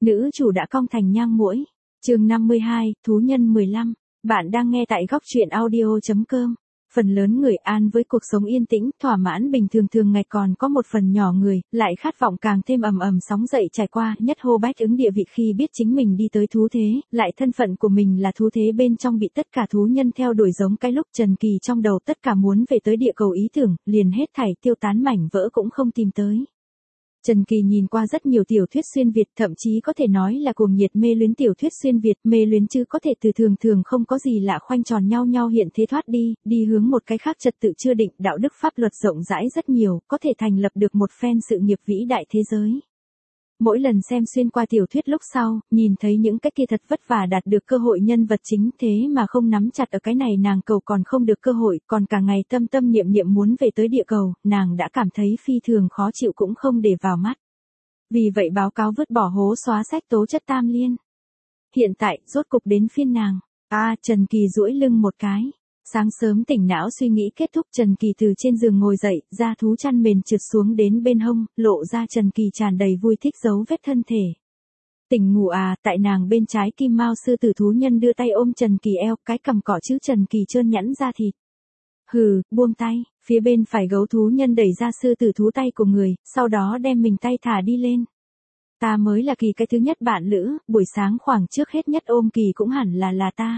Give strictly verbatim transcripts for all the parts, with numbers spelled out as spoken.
Nữ chủ đã cong thành nhang muỗi. Chương năm mươi hai, thú nhân mười lăm. Bạn đang nghe tại góc truyện audio chấm com. Phần lớn người an với cuộc sống yên tĩnh, thỏa mãn bình thường thường ngày, còn có một phần nhỏ người lại khát vọng càng thêm ầm ầm sóng dậy trải qua, nhất hô bách ứng địa vị khi biết chính mình đi tới thú thế, lại thân phận của mình là thú thế bên trong bị tất cả thú nhân theo đuổi. Giống cái lúc Trần Kỳ trong đầu tất cả muốn về tới địa cầu ý tưởng, liền hết thảy tiêu tán mảnh vỡ cũng không tìm tới. Trần Kỳ nhìn qua rất nhiều tiểu thuyết xuyên Việt, thậm chí có thể nói là cuồng nhiệt mê luyến tiểu thuyết xuyên Việt, mê luyến chứ có thể từ thường thường không có gì lạ khoanh tròn nhau nhau hiện thế thoát đi, đi hướng một cái khác trật tự chưa định, đạo đức pháp luật rộng rãi rất nhiều, có thể thành lập được một phen sự nghiệp vĩ đại thế giới. Mỗi lần xem xuyên qua tiểu thuyết lúc sau, nhìn thấy những cái kia thật vất vả đạt được cơ hội nhân vật chính thế mà không nắm chặt ở cái này nàng cầu còn không được cơ hội, còn cả ngày tâm tâm niệm niệm muốn về tới địa cầu, nàng đã cảm thấy phi thường khó chịu cũng không để vào mắt. Vì vậy báo cáo vứt bỏ hố xóa sách tố chất tam liên. Hiện tại, rốt cục đến phiên nàng. À, Trần Kỳ duỗi lưng một cái. Sáng sớm tỉnh não suy nghĩ kết thúc, Trần Kỳ từ trên giường ngồi dậy, da thú chăn mền trượt xuống đến bên hông, lộ ra Trần Kỳ tràn đầy vui thích dấu vết thân thể. Tỉnh ngủ à, tại nàng bên trái kim mao sư tử thú nhân đưa tay ôm Trần Kỳ eo, cái cằm cỏ chữ Trần Kỳ trơn nhẵn da thịt. Hừ, buông tay, phía bên phải gấu thú nhân đẩy ra sư tử thú tay của người, sau đó đem mình tay thả đi lên. Ta mới là Kỳ cái thứ nhất bạn lữ, buổi sáng khoảng trước hết nhất ôm Kỳ cũng hẳn là là ta.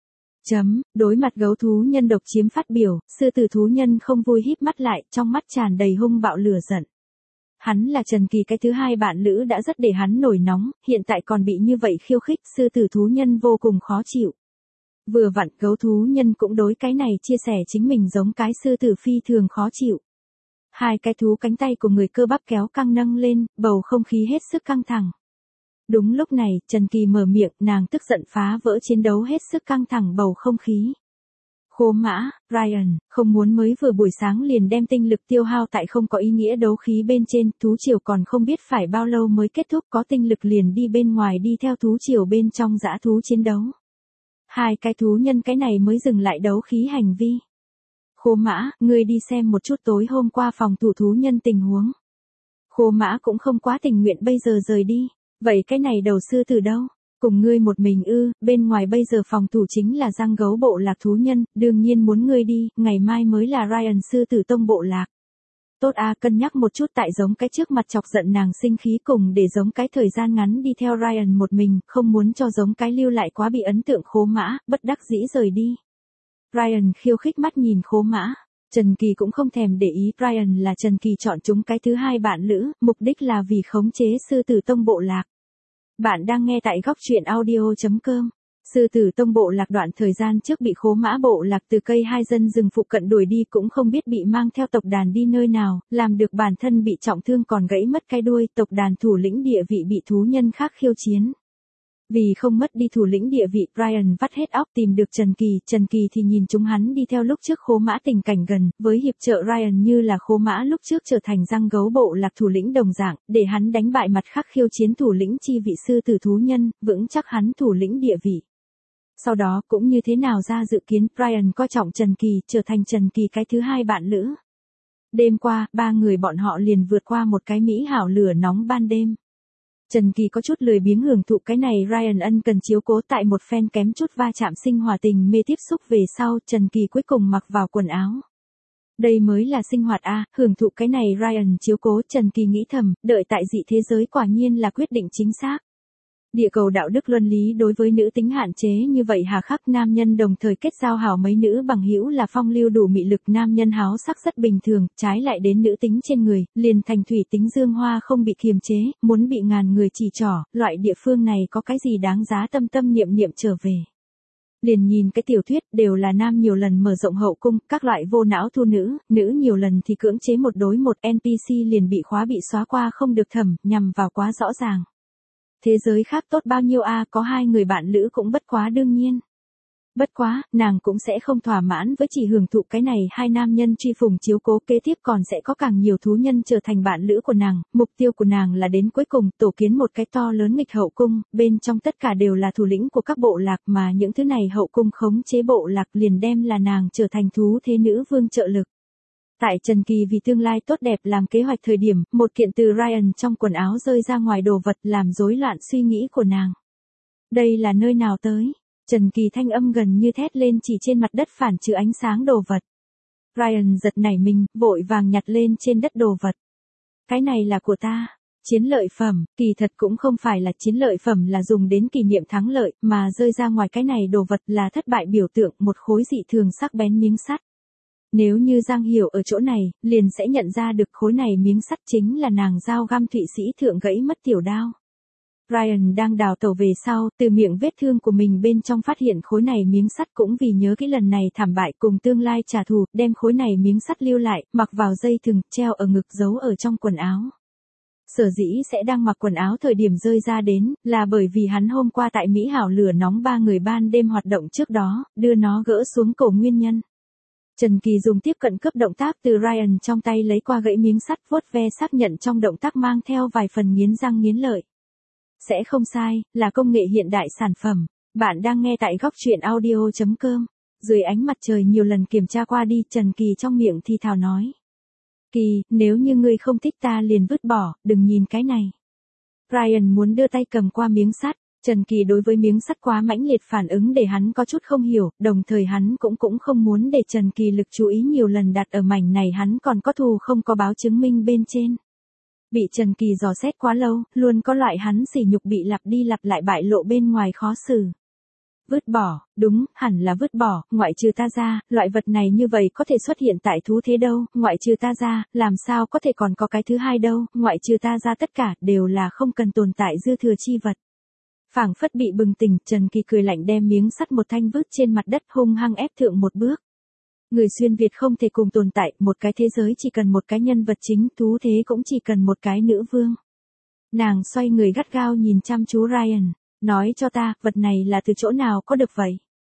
Chấm, đối mặt gấu thú nhân độc chiếm phát biểu, sư tử thú nhân không vui híp mắt lại, trong mắt tràn đầy hung bạo lửa giận. Hắn là Trần Kỳ cái thứ hai bạn lữ đã rất để hắn nổi nóng, hiện tại còn bị như vậy khiêu khích, sư tử thú nhân vô cùng khó chịu. Vừa vặn gấu thú nhân cũng đối cái này chia sẻ chính mình giống cái sư tử phi thường khó chịu. Hai cái thú cánh tay của người cơ bắp kéo căng nâng lên, bầu không khí hết sức căng thẳng. Đúng lúc này, Trần Kỳ mở miệng, nàng tức giận phá vỡ chiến đấu hết sức căng thẳng bầu không khí. Khố mã, Ryan, không muốn mới vừa buổi sáng liền đem tinh lực tiêu hao tại không có ý nghĩa đấu khí bên trên, thú triều còn không biết phải bao lâu mới kết thúc, có tinh lực liền đi bên ngoài đi theo thú triều bên trong dã thú chiến đấu. Hai cái thú nhân cái này mới dừng lại đấu khí hành vi. Khố mã, ngươi đi xem một chút tối hôm qua phòng thủ thú nhân tình huống. Khố mã cũng không quá tình nguyện bây giờ rời đi. Vậy cái này đầu sư tử đâu? Cùng ngươi một mình ư? Bên ngoài bây giờ phòng thủ chính là giang gấu bộ lạc thú nhân, đương nhiên muốn ngươi đi, ngày mai mới là Ryan sư tử tông bộ lạc. Tốt a, à, cân nhắc một chút tại giống cái trước mặt chọc giận nàng sinh khí cùng để giống cái thời gian ngắn đi theo Ryan một mình, không muốn cho giống cái lưu lại quá bị ấn tượng. Khố mã, bất đắc dĩ rời đi. Ryan khiêu khích mắt nhìn khố mã. Trần Kỳ cũng không thèm để ý, Ryan là Trần Kỳ chọn chúng cái thứ hai bạn lữ, mục đích là vì khống chế sư tử tông bộ lạc. Bạn đang nghe tại góc truyện audio chấm com. Sư tử tông bộ lạc đoạn thời gian trước bị khố mã bộ lạc từ cây hai dân rừng phụ cận đuổi đi, cũng không biết bị mang theo tộc đàn đi nơi nào, làm được bản thân bị trọng thương còn gãy mất cái đuôi, tộc đàn thủ lĩnh địa vị bị thú nhân khác khiêu chiến. Vì không mất đi thủ lĩnh địa vị, Ryan vắt hết óc tìm được Trần Kỳ, Trần Kỳ thì nhìn chúng hắn đi theo lúc trước khố mã tình cảnh gần, với hiệp trợ Ryan như là khố mã lúc trước trở thành giang gấu bộ lạc thủ lĩnh đồng dạng, để hắn đánh bại mặt khác khiêu chiến thủ lĩnh chi vị sư tử thú nhân, vững chắc hắn thủ lĩnh địa vị. Sau đó cũng như thế nào ra dự kiến, Ryan coi trọng Trần Kỳ, trở thành Trần Kỳ cái thứ hai bạn lữ. Đêm qua, ba người bọn họ liền vượt qua một cái mỹ hảo lửa nóng ban đêm. Trần Kỳ có chút lười biếng hưởng thụ cái này, Ryan ân cần chiếu cố tại một phen kém chút va chạm sinh hòa tình mê tiếp xúc về sau, Trần Kỳ cuối cùng mặc vào quần áo. Đây mới là sinh hoạt a, hưởng thụ cái này Ryan chiếu cố, Trần Kỳ nghĩ thầm, đợi tại dị thế giới quả nhiên là quyết định chính xác. Địa cầu đạo đức luân lý đối với nữ tính hạn chế như vậy hà khắc, nam nhân đồng thời kết giao hảo mấy nữ bằng hữu là phong lưu đủ mị lực, nam nhân háo sắc rất bình thường, trái lại đến nữ tính trên người, liền thành thủy tính dương hoa không bị kiềm chế, muốn bị ngàn người chỉ trỏ, loại địa phương này có cái gì đáng giá tâm tâm niệm niệm trở về. Liền nhìn cái tiểu thuyết đều là nam nhiều lần mở rộng hậu cung, các loại vô não thu nữ, nữ nhiều lần thì cưỡng chế một đối một, en pê xê liền bị khóa bị xóa qua không được thẩm, nhằm vào quá rõ ràng. Thế giới khác tốt bao nhiêu a, à, có hai người bạn lữ cũng bất quá đương nhiên. Bất quá, nàng cũng sẽ không thỏa mãn với chỉ hưởng thụ cái này, hai nam nhân truy phùng chiếu cố, kế tiếp còn sẽ có càng nhiều thú nhân trở thành bạn lữ của nàng, mục tiêu của nàng là đến cuối cùng tổ kiến một cái to lớn nghịch hậu cung, bên trong tất cả đều là thủ lĩnh của các bộ lạc, mà những thứ này hậu cung khống chế bộ lạc liền đem là nàng trở thành thú thế nữ vương trợ lực. Tại Trần Kỳ vì tương lai tốt đẹp làm kế hoạch thời điểm, một kiện từ Ryan trong quần áo rơi ra ngoài đồ vật làm rối loạn suy nghĩ của nàng. Đây là nơi nào tới? Trần Kỳ thanh âm gần như thét lên chỉ trên mặt đất phản chiếu ánh sáng đồ vật. Ryan giật nảy mình, vội vàng nhặt lên trên đất đồ vật. Cái này là của ta. Chiến lợi phẩm, kỳ thật cũng không phải là chiến lợi phẩm là dùng đến kỷ niệm thắng lợi, mà rơi ra ngoài cái này đồ vật là thất bại biểu tượng, một khối dị thường sắc bén miếng sắt. Nếu như Giang Hiểu ở chỗ này, liền sẽ nhận ra được khối này miếng sắt chính là nàng dao găm Thụy Sĩ thượng gãy mất tiểu đao. Ryan đang đào tẩu về sau, từ miệng vết thương của mình bên trong phát hiện khối này miếng sắt cũng vì nhớ cái lần này thảm bại cùng tương lai trả thù, đem khối này miếng sắt lưu lại, mặc vào dây thừng, treo ở ngực giấu ở trong quần áo. Sở dĩ sẽ đang mặc quần áo thời điểm rơi ra đến, là bởi vì hắn hôm qua tại Mỹ Hảo lửa nóng ba người ban đêm hoạt động trước đó, đưa nó gỡ xuống cổ nguyên nhân. Trần Kỳ dùng tiếp cận cướp động tác từ Ryan trong tay lấy qua gãy miếng sắt vuốt ve xác nhận trong động tác mang theo vài phần nghiến răng nghiến lợi. Sẽ không sai, là công nghệ hiện đại sản phẩm. Bạn đang nghe tại góc truyện audio chấm com. Dưới ánh mặt trời nhiều lần kiểm tra qua đi, Trần Kỳ trong miệng thì thào nói. Kỳ, nếu như ngươi không thích ta liền vứt bỏ, đừng nhìn cái này. Ryan muốn đưa tay cầm qua miếng sắt. Trần Kỳ đối với miếng sắt quá mãnh liệt phản ứng để hắn có chút không hiểu, đồng thời hắn cũng cũng không muốn để Trần Kỳ lực chú ý nhiều lần đặt ở mảnh này hắn còn có thù không có báo chứng minh bên trên. Bị Trần Kỳ dò xét quá lâu, luôn có loại hắn sỉ nhục bị lặp đi lặp lại bại lộ bên ngoài khó xử. Vứt bỏ, đúng, hẳn là vứt bỏ, ngoại trừ ta ra, loại vật này như vậy có thể xuất hiện tại thú thế đâu, ngoại trừ ta ra, làm sao có thể còn có cái thứ hai đâu, ngoại trừ ta ra tất cả đều là không cần tồn tại dư thừa chi vật. Phảng phất bị bừng tỉnh, Trần Kỳ cười lạnh đem miếng sắt một thanh vứt trên mặt đất hung hăng ép thượng một bước. Người xuyên Việt không thể cùng tồn tại, một cái thế giới chỉ cần một cái nhân vật chính, thú thế cũng chỉ cần một cái nữ vương. Nàng xoay người gắt gao nhìn chăm chú Ryan, nói cho ta, vật này là từ chỗ nào có được vậy?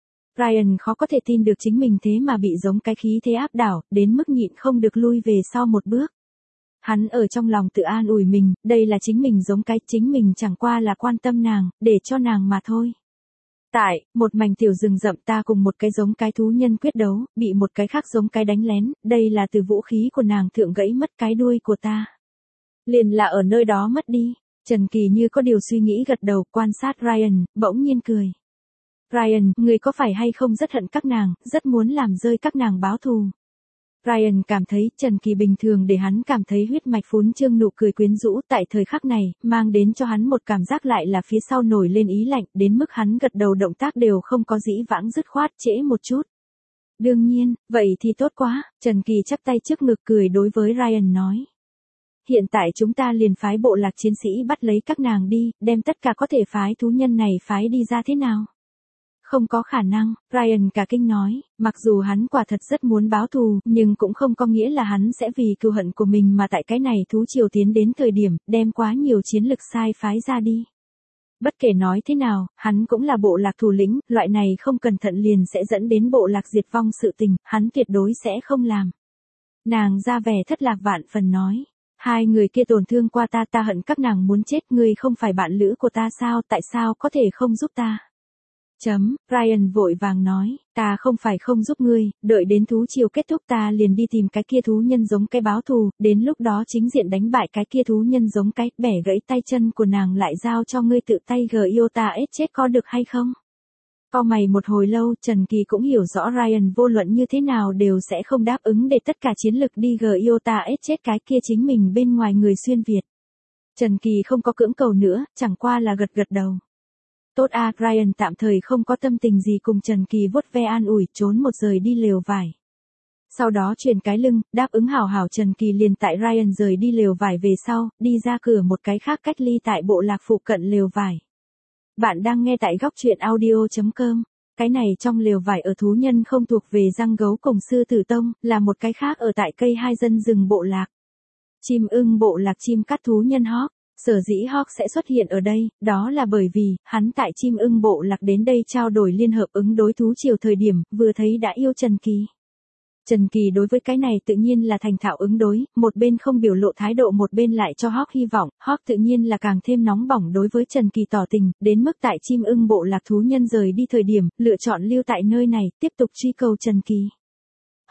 Ryan khó có thể tin được chính mình thế mà bị giống cái khí thế áp đảo, đến mức nhịn không được lui về sau một bước. Hắn ở trong lòng tự an ủi mình, đây là chính mình giống cái, chính mình chẳng qua là quan tâm nàng, để cho nàng mà thôi. Tại, một mảnh tiểu rừng rậm ta cùng một cái giống cái thú nhân quyết đấu, bị một cái khác giống cái đánh lén, đây là từ vũ khí của nàng thượng gãy mất cái đuôi của ta. Liền là ở nơi đó mất đi. Trần Kỳ như có điều suy nghĩ gật đầu quan sát Ryan, bỗng nhiên cười. Ryan, người có phải hay không rất hận các nàng, rất muốn làm rơi các nàng báo thù. Ryan cảm thấy Trần Kỳ bình thường để hắn cảm thấy huyết mạch phún trương nụ cười quyến rũ tại thời khắc này, mang đến cho hắn một cảm giác lại là phía sau nổi lên ý lạnh, đến mức hắn gật đầu động tác đều không có dĩ vãng dứt khoát trễ một chút. Đương nhiên, vậy thì tốt quá, Trần Kỳ chắp tay trước ngực cười đối với Ryan nói. Hiện tại chúng ta liền phái bộ lạc chiến sĩ bắt lấy các nàng đi, đem tất cả có thể phái thú nhân này phái đi ra thế nào? Không có khả năng, Ryan cả kinh nói, mặc dù hắn quả thật rất muốn báo thù, nhưng cũng không có nghĩa là hắn sẽ vì cừu hận của mình mà tại cái này thú triều tiến đến thời điểm, đem quá nhiều chiến lực sai phái ra đi. Bất kể nói thế nào, hắn cũng là bộ lạc thủ lĩnh, loại này không cẩn thận liền sẽ dẫn đến bộ lạc diệt vong sự tình, hắn tuyệt đối sẽ không làm. Nàng ra vẻ thất lạc vạn phần nói. Hai người kia tổn thương qua ta, ta hận các nàng muốn chết, ngươi không phải bạn lữ của ta sao, tại sao có thể không giúp ta? Chấm, Ryan vội vàng nói, ta không phải không giúp ngươi, đợi đến thú triều kết thúc ta liền đi tìm cái kia thú nhân giống cái báo thù, đến lúc đó chính diện đánh bại cái kia thú nhân giống cái, bẻ gãy tay chân của nàng lại giao cho ngươi tự tay gờ yêu ta ết chết có được hay không? Cau mày một hồi lâu, Trần Kỳ cũng hiểu rõ Ryan vô luận như thế nào đều sẽ không đáp ứng để tất cả chiến lực đi gờ yêu ta ết chết cái kia chính mình bên ngoài người xuyên Việt. Trần Kỳ không có cưỡng cầu nữa, chẳng qua là gật gật đầu. Tốt a, Ryan tạm thời không có tâm tình gì cùng Trần Kỳ vuốt ve an ủi, trốn một rời đi lều vải. Sau đó chuyển cái lưng, đáp ứng hảo hảo Trần Kỳ liền tại Ryan rời đi lều vải về sau, đi ra cửa một cái khác cách ly tại bộ lạc phụ cận lều vải. Bạn đang nghe tại góc truyện audio chấm com. Cái này trong lều vải ở thú nhân không thuộc về răng gấu cùng sư tử tông, là một cái khác ở tại cây hai dân rừng bộ lạc. Chim ưng bộ lạc chim cắt thú nhân Hawk. Sở dĩ Hawk sẽ xuất hiện ở đây, đó là bởi vì, hắn tại chim ưng bộ lạc đến đây trao đổi liên hợp ứng đối thú triều thời điểm, vừa thấy đã yêu Trần Kỳ. Trần Kỳ đối với cái này tự nhiên là thành thạo ứng đối, một bên không biểu lộ thái độ một bên lại cho Hawk hy vọng, Hawk tự nhiên là càng thêm nóng bỏng đối với Trần Kỳ tỏ tình, đến mức tại chim ưng bộ lạc thú nhân rời đi thời điểm, lựa chọn lưu tại nơi này, tiếp tục truy cầu Trần Kỳ.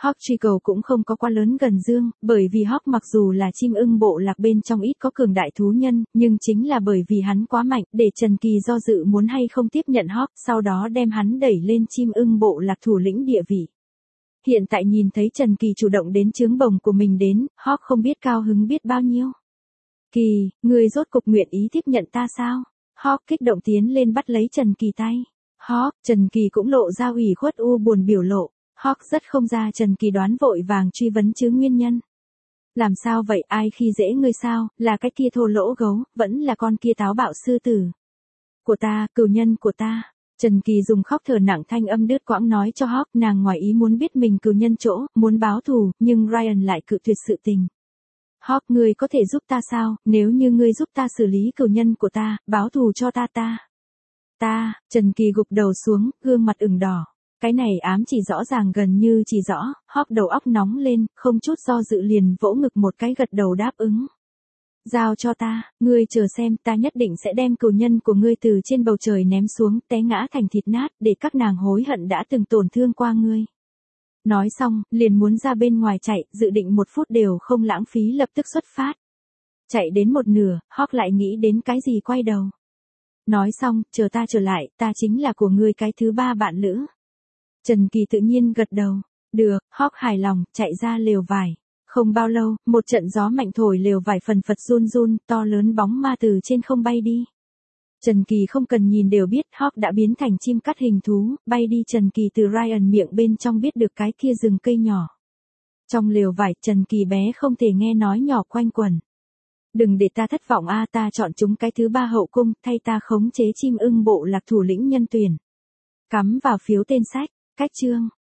Hawk truy cầu cũng không có quá lớn gần Dương, bởi vì Hawk mặc dù là chim ưng bộ lạc bên trong ít có cường đại thú nhân, nhưng chính là bởi vì hắn quá mạnh, để Trần Kỳ do dự muốn hay không tiếp nhận Hawk, sau đó đem hắn đẩy lên chim ưng bộ lạc thủ lĩnh địa vị. Hiện tại nhìn thấy Trần Kỳ chủ động đến trướng bồng của mình đến, Hawk không biết cao hứng biết bao nhiêu. Kỳ, ngươi rốt cục nguyện ý tiếp nhận ta sao? Hawk kích động tiến lên bắt lấy Trần Kỳ tay. Hawk, Trần Kỳ cũng lộ ra ủy khuất u buồn biểu lộ. Hawk rất không ra Trần Kỳ đoán vội vàng truy vấn chứ nguyên nhân. Làm sao vậy, ai khi dễ ngươi sao, là cái kia thô lỗ gấu, vẫn là con kia táo bạo sư tử. Của ta, cừu nhân của ta. Trần Kỳ dùng khóc thở nặng thanh âm đứt quãng nói cho Hawk, nàng ngoài ý muốn biết mình cừu nhân chỗ, muốn báo thù, nhưng Ryan lại cự tuyệt sự tình. Hawk, ngươi có thể giúp ta sao, nếu như ngươi giúp ta xử lý cừu nhân của ta, báo thù cho ta ta. Ta, Trần Kỳ gục đầu xuống, gương mặt ửng đỏ. Cái này ám chỉ rõ ràng gần như chỉ rõ, Hawk đầu óc nóng lên, không chút do dự liền vỗ ngực một cái gật đầu đáp ứng. Giao cho ta, ngươi chờ xem, ta nhất định sẽ đem cừu nhân của ngươi từ trên bầu trời ném xuống, té ngã thành thịt nát, để các nàng hối hận đã từng tổn thương qua ngươi. Nói xong, liền muốn ra bên ngoài chạy, dự định một phút đều không lãng phí lập tức xuất phát. Chạy đến một nửa, Hawk lại nghĩ đến cái gì quay đầu. Nói xong, chờ ta trở lại, ta chính là của ngươi cái thứ ba bạn lữ. Trần Kỳ tự nhiên gật đầu. Được, Hawk hài lòng, chạy ra lều vải. Không bao lâu, một trận gió mạnh thổi lều vải phần phật run run, to lớn bóng ma từ trên không bay đi. Trần Kỳ không cần nhìn đều biết Hawk đã biến thành chim cắt hình thú, bay đi. Trần Kỳ từ Ryan miệng bên trong biết được cái kia rừng cây nhỏ. Trong lều vải, Trần Kỳ bé không thể nghe nói nhỏ quanh quẩn. Đừng để ta thất vọng a, ta chọn chúng cái thứ ba hậu cung, thay ta khống chế chim ưng bộ lạc thủ lĩnh nhân tuyển. Cắm vào phiếu tên sách, cách chương.